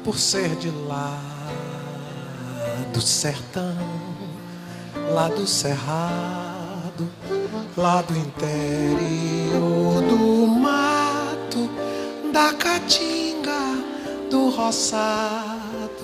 por ser de lá do sertão, lá do cerrado, lá do interior do mato, da caatinga, do roçado.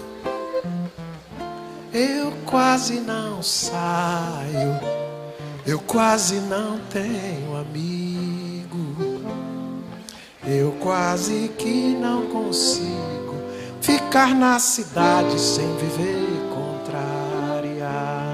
Eu quase não saio, eu quase não tenho amigo, eu quase que não consigo ficar na cidade sem viver contrariado.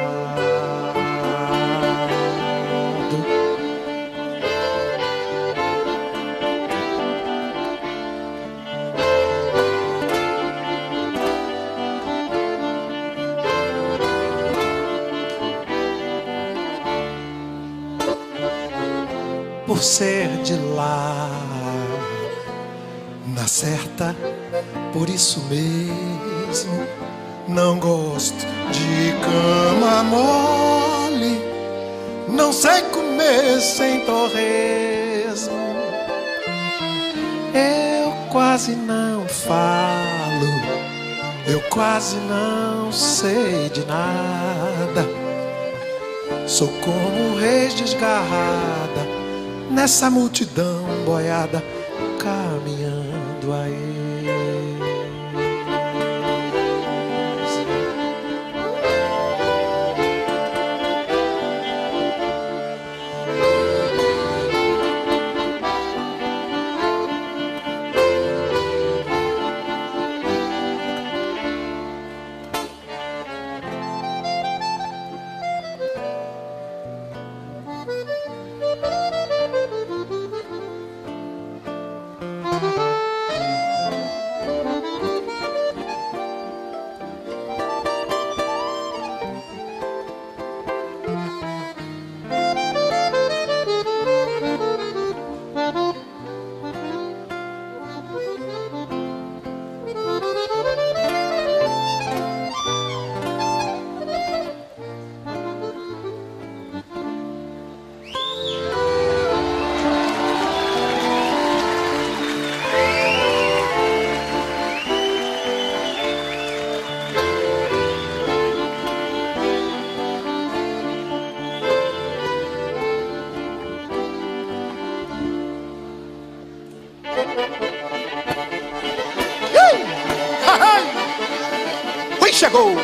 Por ser de lá, na certa, por isso mesmo não gosto de cama mole, não sei comer sem torresmo. Eu quase não falo, eu quase não sei de nada. Sou como reis desgarrada nessa multidão boiada, caminhando a eles. Chegou!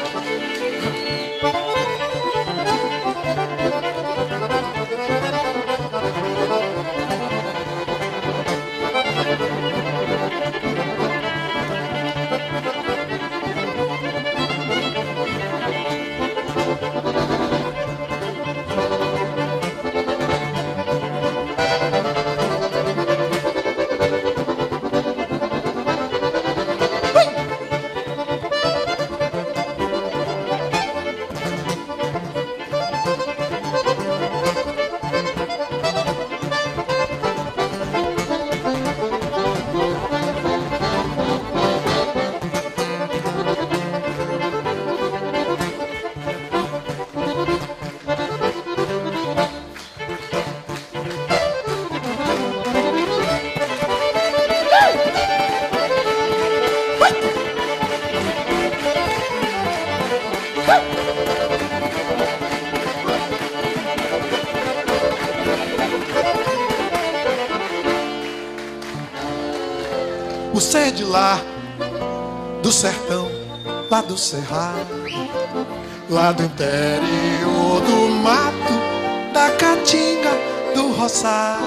Você é de lá, do sertão, lá do cerrado, lá do interior do mato, da caatinga, do roçado.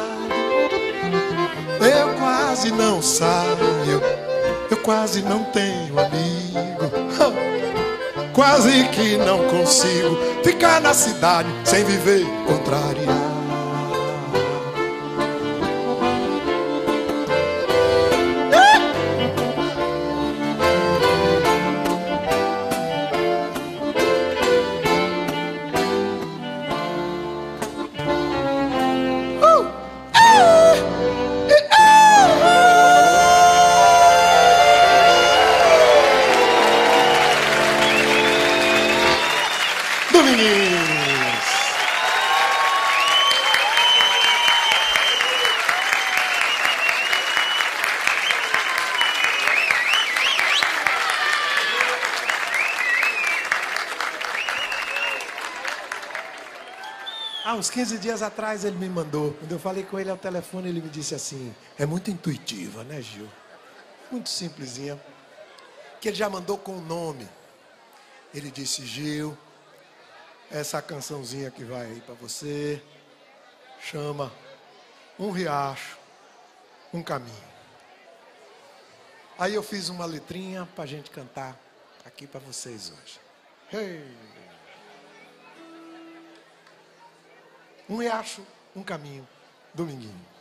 Eu quase não saio, eu quase não tenho amigo, quase que não consigo ficar na cidade sem viver contrariado. Há uns 15 dias atrás ele me mandou. Quando eu falei com ele ao telefone, ele me disse assim: é muito intuitiva, né, Gil? Muito simplesinha. Que ele já mandou com o nome. Ele disse: Gil, essa cançãozinha que vai aí para você chama Um Riacho, Um Caminho. Aí eu fiz uma letrinha para a gente cantar aqui para vocês hoje. Hey. Um riacho, um caminho, dominguinho.